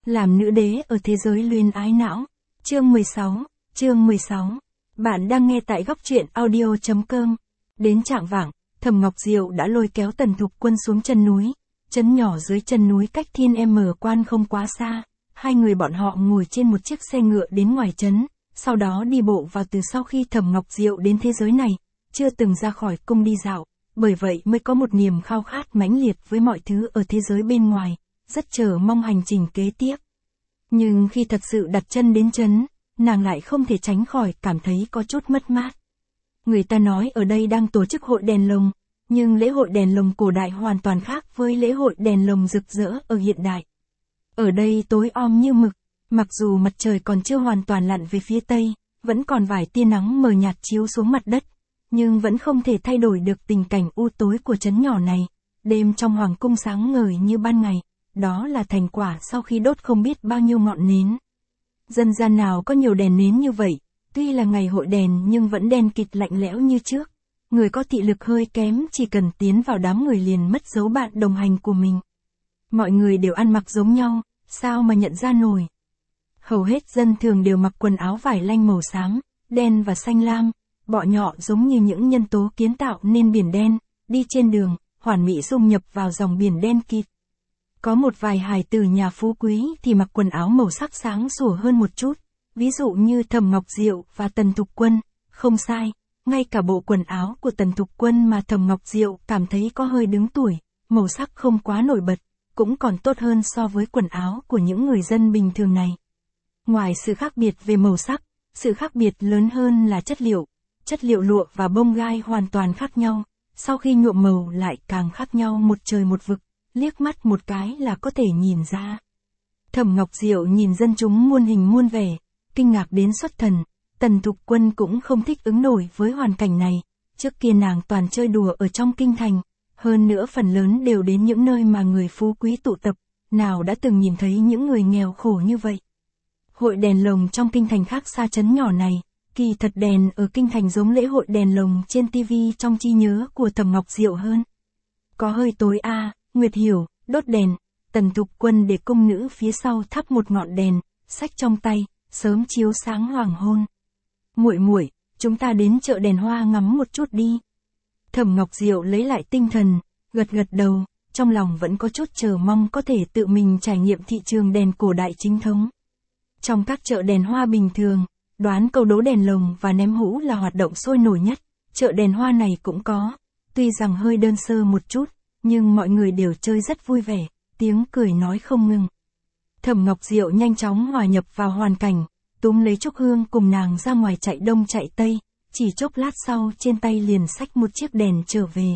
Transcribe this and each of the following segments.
Làm nữ đế ở thế giới luyến ái não. Chương 16. Bạn đang nghe tại góc truyện audio.com. Đến chạng vạng, Thẩm Ngọc Diệu đã lôi kéo Tần Thục Quân xuống chân núi. Trấn nhỏ dưới chân núi cách Thiên M Quan không quá xa. Hai người bọn họ ngồi trên một chiếc xe ngựa đến ngoài trấn, sau đó đi bộ vào. Từ sau khi Thẩm Ngọc Diệu đến thế giới này, chưa từng ra khỏi cung đi dạo, bởi vậy mới có một niềm khao khát mãnh liệt với mọi thứ ở thế giới bên ngoài, rất chờ mong hành trình kế tiếp. Nhưng khi thật sự đặt chân đến trấn, nàng lại không thể tránh khỏi cảm thấy có chút mất mát. Người ta nói ở đây đang tổ chức hội đèn lồng, nhưng lễ hội đèn lồng cổ đại hoàn toàn khác với lễ hội đèn lồng rực rỡ ở hiện đại. Ở đây tối om như mực, mặc dù mặt trời còn chưa hoàn toàn lặn về phía tây, vẫn còn vài tia nắng mờ nhạt chiếu xuống mặt đất, nhưng vẫn không thể thay đổi được tình cảnh u tối của trấn nhỏ này. Đêm trong hoàng cung sáng ngời như ban ngày, đó là thành quả sau khi đốt không biết bao nhiêu ngọn nến. Dân gian nào có nhiều đèn nến như vậy, tuy là ngày hội đèn nhưng vẫn đen kịt lạnh lẽo như trước. Người có thị lực hơi kém chỉ cần tiến vào đám người liền mất dấu bạn đồng hành của mình. Mọi người đều ăn mặc giống nhau, sao mà nhận ra nổi. Hầu hết dân thường đều mặc quần áo vải lanh màu xám, đen và xanh lam, bọ nhọ giống như những nhân tố kiến tạo nên biển đen, đi trên đường, hoàn mỹ dung nhập vào dòng biển đen kịt. Có một vài hài tử nhà phú quý thì mặc quần áo màu sắc sáng sủa hơn một chút, ví dụ như Thẩm Ngọc Diệu và Tần Thục Quân, không sai, ngay cả bộ quần áo của Tần Thục Quân mà Thẩm Ngọc Diệu cảm thấy có hơi đứng tuổi, màu sắc không quá nổi bật, cũng còn tốt hơn so với quần áo của những người dân bình thường này. Ngoài sự khác biệt về màu sắc, sự khác biệt lớn hơn là chất liệu lụa và bông gai hoàn toàn khác nhau, sau khi nhuộm màu lại càng khác nhau một trời một vực, liếc mắt một cái là có thể nhìn ra. Thẩm Ngọc Diệu nhìn dân chúng muôn hình muôn vẻ, kinh ngạc đến xuất thần. Tần Thục Quân cũng không thích ứng nổi với hoàn cảnh này, trước kia nàng toàn chơi đùa ở trong kinh thành, hơn nữa phần lớn đều đến những nơi mà người phú quý tụ tập, nào đã từng nhìn thấy những người nghèo khổ như vậy. Hội đèn lồng trong kinh thành khác xa trấn nhỏ này, kỳ thật đèn ở kinh thành giống lễ hội đèn lồng trên TV trong trí nhớ của Thẩm Ngọc Diệu hơn. Có hơi tối a. Nguyệt hiểu, đốt đèn, Tần Thục Quân để cung nữ phía sau thắp một ngọn đèn, xách trong tay, sớm chiếu sáng hoàng hôn. Muội, chúng ta đến chợ đèn hoa ngắm một chút đi. Thẩm Ngọc Diệu lấy lại tinh thần, gật đầu, trong lòng vẫn có chút chờ mong có thể tự mình trải nghiệm thị trường đèn cổ đại chính thống. Trong các chợ đèn hoa bình thường, đoán câu đố đèn lồng và ném hũ là hoạt động sôi nổi nhất, chợ đèn hoa này cũng có, tuy rằng hơi đơn sơ một chút, nhưng mọi người đều chơi rất vui vẻ, tiếng cười nói không ngừng. Thẩm Ngọc Diệu nhanh chóng hòa nhập vào hoàn cảnh, túm lấy Trúc Hương cùng nàng ra ngoài chạy đông chạy tây, chỉ chốc lát sau trên tay liền xách một chiếc đèn trở về.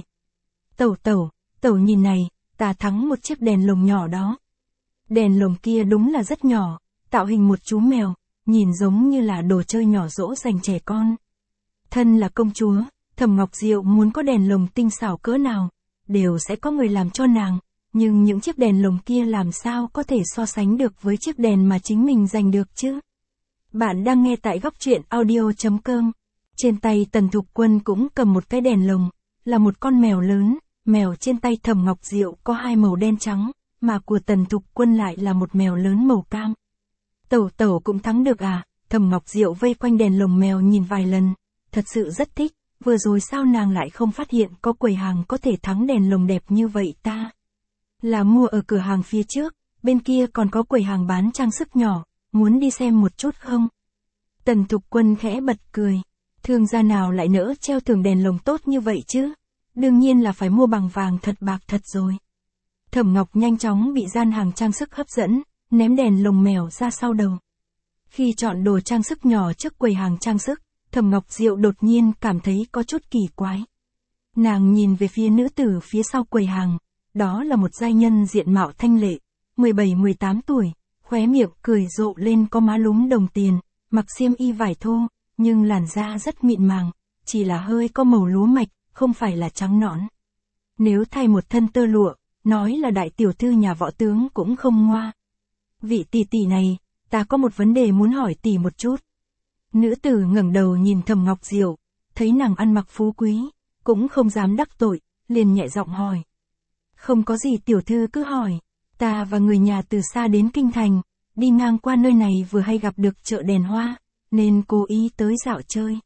Tẩu nhìn này, ta thắng một chiếc đèn lồng nhỏ đó. Đèn lồng kia đúng là rất nhỏ, tạo hình một chú mèo, nhìn giống như là đồ chơi nhỏ dỗ dành trẻ con. Thân là công chúa, Thẩm Ngọc Diệu muốn có đèn lồng tinh xảo cỡ nào, đều sẽ có người làm cho nàng, nhưng những chiếc đèn lồng kia làm sao có thể so sánh được với chiếc đèn mà chính mình giành được chứ? Bạn đang nghe tại góc truyện audio.com. Trên tay Tần Thục Quân cũng cầm một cái đèn lồng, là một con mèo lớn, mèo trên tay Thẩm Ngọc Diệu có hai màu đen trắng, mà của Tần Thục Quân lại là một mèo lớn màu cam. Tẩu cũng thắng được à? Thẩm Ngọc Diệu vây quanh đèn lồng mèo nhìn vài lần, thật sự rất thích. Vừa rồi sao nàng lại không phát hiện có quầy hàng có thể thắng đèn lồng đẹp như vậy ta? Là mua ở cửa hàng phía trước, bên kia còn có quầy hàng bán trang sức nhỏ, muốn đi xem một chút không? Tần Thục Quân khẽ bật cười, thương gia nào lại nỡ treo thưởng đèn lồng tốt như vậy chứ? Đương nhiên là phải mua bằng vàng thật bạc thật rồi. Thẩm Ngọc nhanh chóng bị gian hàng trang sức hấp dẫn, ném đèn lồng mèo ra sau đầu. Khi chọn đồ trang sức nhỏ trước quầy hàng trang sức, Thẩm Ngọc Diệu đột nhiên cảm thấy có chút kỳ quái. Nàng nhìn về phía nữ tử phía sau quầy hàng, đó là một giai nhân diện mạo thanh lệ, 17-18 tuổi, khóe miệng cười rộ lên có má lúm đồng tiền, mặc xiêm y vải thô, nhưng làn da rất mịn màng, chỉ là hơi có màu lúa mạch, không phải là trắng nõn. Nếu thay một thân tơ lụa, nói là đại tiểu thư nhà võ tướng cũng không ngoa. Vị tỷ này, ta có một vấn đề muốn hỏi tỷ một chút. Nữ tử ngẩng đầu nhìn Thẩm Ngọc Diệu, thấy nàng ăn mặc phú quý, cũng không dám đắc tội, liền nhẹ giọng hỏi. Không có gì tiểu thư cứ hỏi, ta và người nhà từ xa đến kinh thành, đi ngang qua nơi này vừa hay gặp được chợ đèn hoa, nên cố ý tới dạo chơi.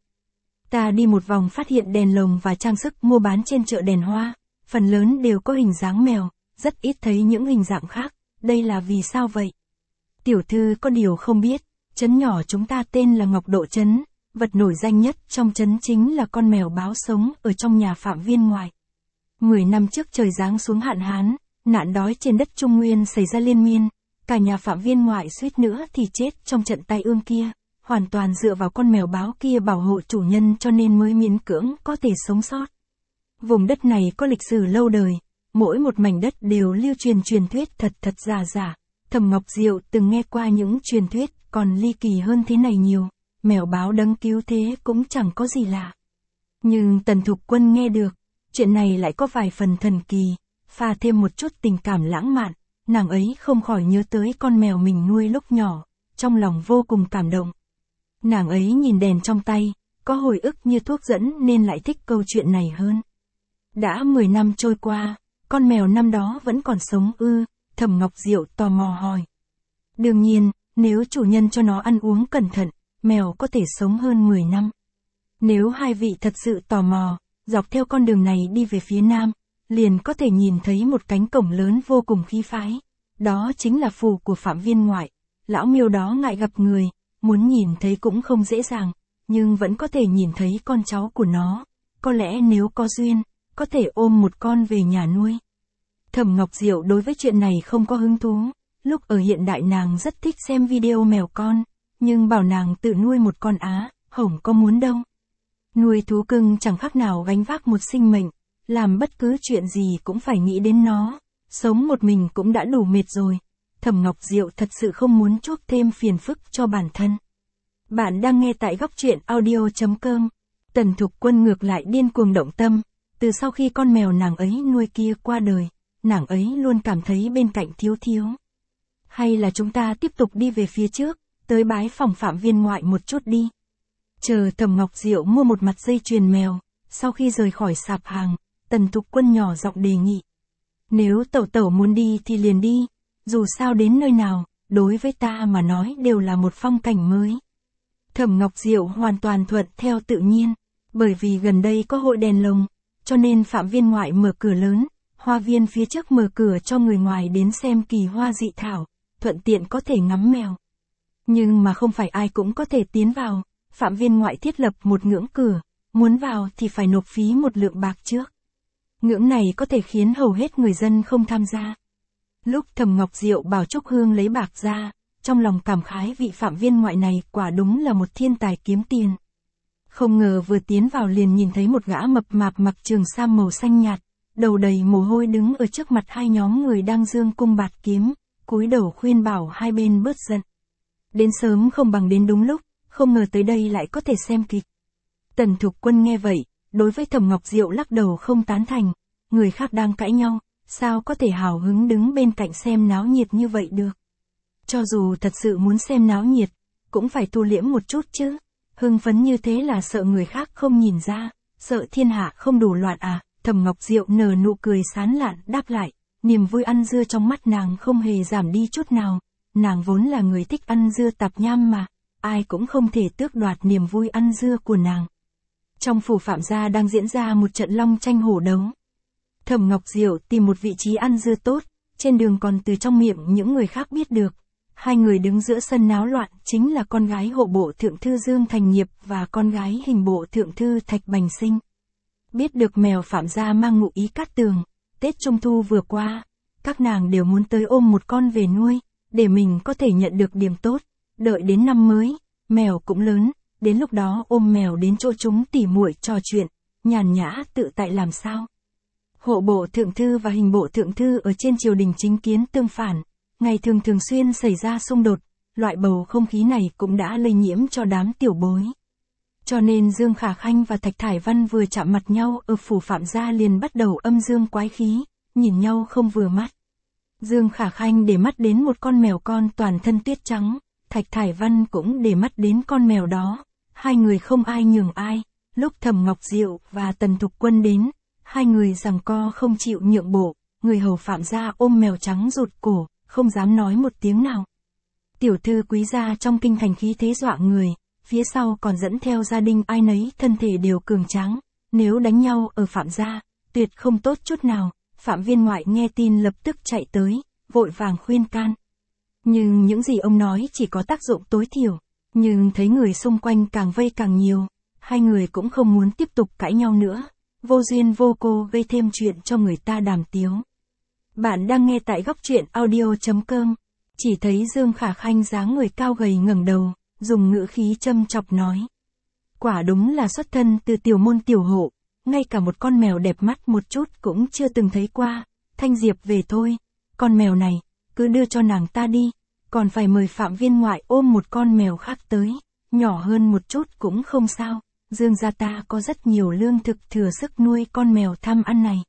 Ta đi một vòng phát hiện đèn lồng và trang sức mua bán trên chợ đèn hoa, phần lớn đều có hình dáng mèo, rất ít thấy những hình dạng khác, đây là vì sao vậy? Tiểu thư có điều không biết, trấn nhỏ chúng ta tên là Ngọc Độ Trấn, vật nổi danh nhất trong trấn chính là con mèo báo sống ở trong nhà Phạm Viên Ngoại. 10 năm trước trời giáng xuống hạn hán, nạn đói trên đất Trung Nguyên xảy ra liên miên, cả nhà Phạm Viên Ngoại suýt nữa thì chết trong trận tai ương kia, hoàn toàn dựa vào con mèo báo kia bảo hộ chủ nhân cho nên mới miễn cưỡng có thể sống sót. Vùng đất này có lịch sử lâu đời, mỗi một mảnh đất đều lưu truyền thuyết thật giả. Thẩm Ngọc Diệu từng nghe qua những truyền thuyết còn ly kỳ hơn thế này nhiều, mèo báo đấng cứu thế cũng chẳng có gì lạ. Nhưng Tần Thục Quân nghe được, chuyện này lại có vài phần thần kỳ, pha thêm một chút tình cảm lãng mạn, nàng ấy không khỏi nhớ tới con mèo mình nuôi lúc nhỏ, trong lòng vô cùng cảm động. Nàng ấy nhìn đèn trong tay, có hồi ức như thuốc dẫn nên lại thích câu chuyện này hơn. Đã 10 năm trôi qua, con mèo năm đó vẫn còn sống ư? Thẩm Ngọc Diệu tò mò hỏi. Đương nhiên, nếu chủ nhân cho nó ăn uống cẩn thận, mèo có thể sống hơn 10 năm. Nếu hai vị thật sự tò mò, dọc theo con đường này đi về phía nam, liền có thể nhìn thấy một cánh cổng lớn vô cùng khí phái. Đó chính là phủ của Phạm Viên Ngoại. Lão miêu đó ngại gặp người, muốn nhìn thấy cũng không dễ dàng, nhưng vẫn có thể nhìn thấy con cháu của nó. Có lẽ nếu có duyên, có thể ôm một con về nhà nuôi. Thẩm Ngọc Diệu đối với chuyện này không có hứng thú, lúc ở hiện đại nàng rất thích xem video mèo con, nhưng bảo nàng tự nuôi một con Á, hổng có muốn đâu. Nuôi thú cưng chẳng khác nào gánh vác một sinh mệnh, làm bất cứ chuyện gì cũng phải nghĩ đến nó, sống một mình cũng đã đủ mệt rồi. Thẩm Ngọc Diệu thật sự không muốn chuốc thêm phiền phức cho bản thân. Bạn đang nghe tại góc truyện audio.com. Tần Thục Quân ngược lại điên cuồng động tâm, từ sau khi con mèo nàng ấy nuôi kia qua đời, nàng ấy luôn cảm thấy bên cạnh thiếu. Hay là chúng ta tiếp tục đi về phía trước, tới bái phòng Phạm Viên Ngoại một chút đi. Chờ Thẩm Ngọc Diệu mua một mặt dây chuyền mèo, sau khi rời khỏi sạp hàng, Tần Thục Quân nhỏ giọng đề nghị. Nếu tẩu muốn đi thì liền đi, dù sao đến nơi nào, đối với ta mà nói đều là một phong cảnh mới. Thẩm Ngọc Diệu hoàn toàn thuận theo tự nhiên, bởi vì gần đây có hội đèn lồng, cho nên Phạm Viên Ngoại mở cửa lớn, hoa viên phía trước mở cửa cho người ngoài đến xem kỳ hoa dị thảo, thuận tiện có thể ngắm mèo. Nhưng mà không phải ai cũng có thể tiến vào, Phạm Viên Ngoại thiết lập một ngưỡng cửa, muốn vào thì phải nộp phí một lượng bạc trước. Ngưỡng này có thể khiến hầu hết người dân không tham gia. Lúc Thẩm Ngọc Diệu bảo Trúc Hương lấy bạc ra, trong lòng cảm khái vị Phạm Viên Ngoại này quả đúng là một thiên tài kiếm tiền. Không ngờ vừa tiến vào liền nhìn thấy một gã mập mạp mặc trường sam màu xanh nhạt, đầu đầy mồ hôi đứng ở trước mặt hai nhóm người đang giương cung bạt kiếm, cúi đầu khuyên bảo hai bên bớt giận. Đến sớm không bằng đến đúng lúc, không ngờ tới đây lại có thể xem kịch. Tần Thục Quân nghe vậy, đối với Thẩm Ngọc Diệu lắc đầu không tán thành, người khác đang cãi nhau, sao có thể hào hứng đứng bên cạnh xem náo nhiệt như vậy được. Cho dù thật sự muốn xem náo nhiệt, cũng phải thu liễm một chút chứ, hưng phấn như thế là sợ người khác không nhìn ra, sợ thiên hạ không đủ loạn à. Thẩm Ngọc Diệu nở nụ cười sán lạn đáp lại, niềm vui ăn dưa trong mắt nàng không hề giảm đi chút nào, nàng vốn là người thích ăn dưa tạp nham mà, ai cũng không thể tước đoạt niềm vui ăn dưa của nàng. Trong phủ Phạm gia đang diễn ra một trận long tranh hổ đấu. Thẩm Ngọc Diệu tìm một vị trí ăn dưa tốt, trên đường còn từ trong miệng những người khác biết được. Hai người đứng giữa sân náo loạn chính là con gái hộ bộ thượng thư Dương Thành Nghiệp và con gái hình bộ thượng thư Thạch Bành Sinh. Biết được mèo Phạm gia mang ngụ ý cát tường, Tết Trung Thu vừa qua, các nàng đều muốn tới ôm một con về nuôi, để mình có thể nhận được điểm tốt, đợi đến năm mới, mèo cũng lớn, đến lúc đó ôm mèo đến chỗ chúng tỉ muội trò chuyện, nhàn nhã tự tại làm sao. Hộ bộ thượng thư và hình bộ thượng thư ở trên triều đình chính kiến tương phản, ngày thường xuyên xảy ra xung đột, loại bầu không khí này cũng đã lây nhiễm cho đám tiểu bối. Cho nên Dương Khả Khanh và Thạch Thải Văn vừa chạm mặt nhau ở phủ Phạm gia liền bắt đầu âm dương quái khí, nhìn nhau không vừa mắt. Dương Khả Khanh để mắt đến một con mèo con toàn thân tuyết trắng, Thạch Thải Văn cũng để mắt đến con mèo đó, hai người không ai nhường ai. Lúc Thẩm Ngọc Diệu và Tần Thục Quân đến, hai người giằng co không chịu nhượng bộ, người hầu Phạm gia ôm mèo trắng rụt cổ, không dám nói một tiếng nào. Tiểu thư quý gia trong kinh thành khí thế dọa người, phía sau còn dẫn theo gia đình ai nấy thân thể đều cường tráng, nếu đánh nhau ở Phạm gia, tuyệt không tốt chút nào. Phạm Viên Ngoại nghe tin lập tức chạy tới, vội vàng khuyên can. Nhưng những gì ông nói chỉ có tác dụng tối thiểu, nhưng thấy người xung quanh càng vây càng nhiều, hai người cũng không muốn tiếp tục cãi nhau nữa, vô duyên vô cô gây thêm chuyện cho người ta đàm tiếu. Bạn đang nghe tại góc truyện audio.com, chỉ thấy Dương Khả Khanh dáng người cao gầy ngẩng đầu, dùng ngữ khí châm chọc nói. Quả đúng là xuất thân từ tiểu môn tiểu hộ, ngay cả một con mèo đẹp mắt một chút cũng chưa từng thấy qua. Thanh Diệp về thôi, con mèo này, cứ đưa cho nàng ta đi, còn phải mời Phạm Viên Ngoại ôm một con mèo khác tới, nhỏ hơn một chút cũng không sao, Dương gia ta có rất nhiều lương thực thừa sức nuôi con mèo tham ăn này.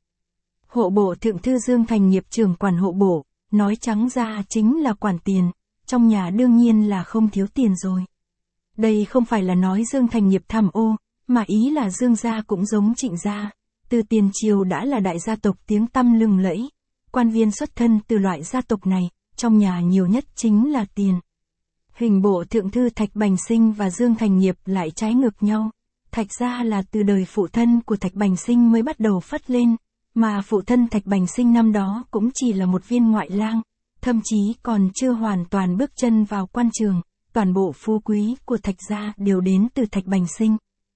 Hộ bộ thượng thư Dương Thành Nghiệp trưởng quản hộ bộ, nói trắng ra chính là quản tiền, trong nhà đương nhiên là không thiếu tiền rồi. Đây không phải là nói Dương Thành Nghiệp tham ô, mà ý là Dương gia cũng giống Trịnh gia, từ tiền triều đã là đại gia tộc tiếng tăm lừng lẫy, quan viên xuất thân từ loại gia tộc này, trong nhà nhiều nhất chính là tiền. Hình bộ thượng thư Thạch Bành Sinh và Dương Thành Nghiệp lại trái ngược nhau, Thạch gia là từ đời phụ thân của Thạch Bành Sinh mới bắt đầu phất lên, mà phụ thân Thạch Bành Sinh năm đó cũng chỉ là một viên ngoại lang, thậm chí còn chưa hoàn toàn bước chân vào quan trường, toàn bộ phú quý của Thạch gia đều đến từ Thạch Bành Sinh.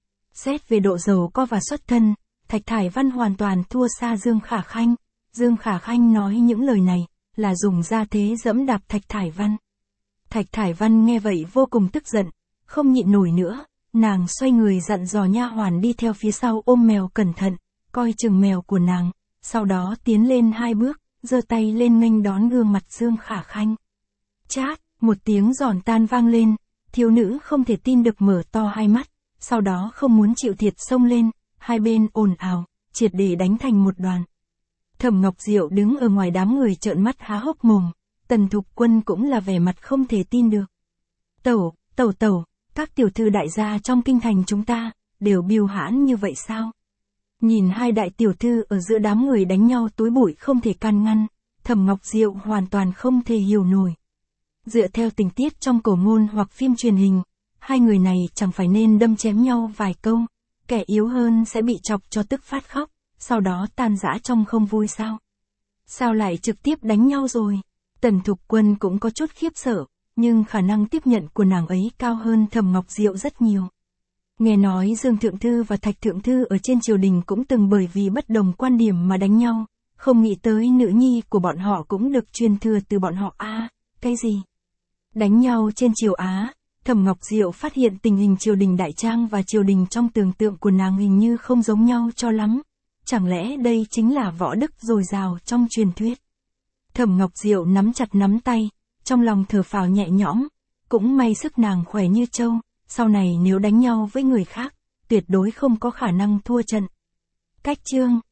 Xét về độ giàu có và xuất thân, Thạch Thải Văn hoàn toàn thua xa Dương Khả Khanh. Dương Khả Khanh nói những lời này, là dùng gia thế dẫm đạp Thạch Thải Văn. Thạch Thải Văn nghe vậy vô cùng tức giận, không nhịn nổi nữa, nàng xoay người dặn dò nha hoàn đi theo phía sau ôm mèo cẩn thận, coi chừng mèo của nàng, sau đó tiến lên 2 bước, giơ tay lên nghênh đón gương mặt Dương Khả Khanh. Chát, một tiếng giòn tan vang lên, thiếu nữ không thể tin được mở to hai mắt, sau đó không muốn chịu thiệt xông lên, hai bên ồn ào, triệt để đánh thành một đoàn. Thẩm Ngọc Diệu đứng ở ngoài đám người trợn mắt há hốc mồm, Tần Thục Quân cũng là vẻ mặt không thể tin được. Tẩu, các tiểu thư đại gia trong kinh thành chúng ta, đều biêu hãn như vậy sao? Nhìn hai đại tiểu thư ở giữa đám người đánh nhau túi bụi không thể can ngăn, Thẩm Ngọc Diệu hoàn toàn không thể hiểu nổi. Dựa theo tình tiết trong cổ ngôn hoặc phim truyền hình, hai người này chẳng phải nên đâm chém nhau vài câu, kẻ yếu hơn sẽ bị chọc cho tức phát khóc, sau đó tan rã trong không vui sao? Sao lại trực tiếp đánh nhau rồi? Tần Thục Quân cũng có chút khiếp sợ, nhưng khả năng tiếp nhận của nàng ấy cao hơn Thẩm Ngọc Diệu rất nhiều. Nghe nói Dương Thượng Thư và Thạch Thượng Thư ở trên triều đình cũng từng bởi vì bất đồng quan điểm mà đánh nhau, không nghĩ tới nữ nhi của bọn họ cũng được truyền thừa từ bọn họ à, cái gì? Đánh nhau trên triều Á, Thẩm Ngọc Diệu phát hiện tình hình triều đình Đại Trang và triều đình trong tưởng tượng của nàng hình như không giống nhau cho lắm. Chẳng lẽ đây chính là võ đức dồi dào trong truyền thuyết? Thẩm Ngọc Diệu nắm chặt nắm tay, trong lòng thở phào nhẹ nhõm, cũng may sức nàng khỏe như trâu, sau này nếu đánh nhau với người khác, tuyệt đối không có khả năng thua trận. Cách chương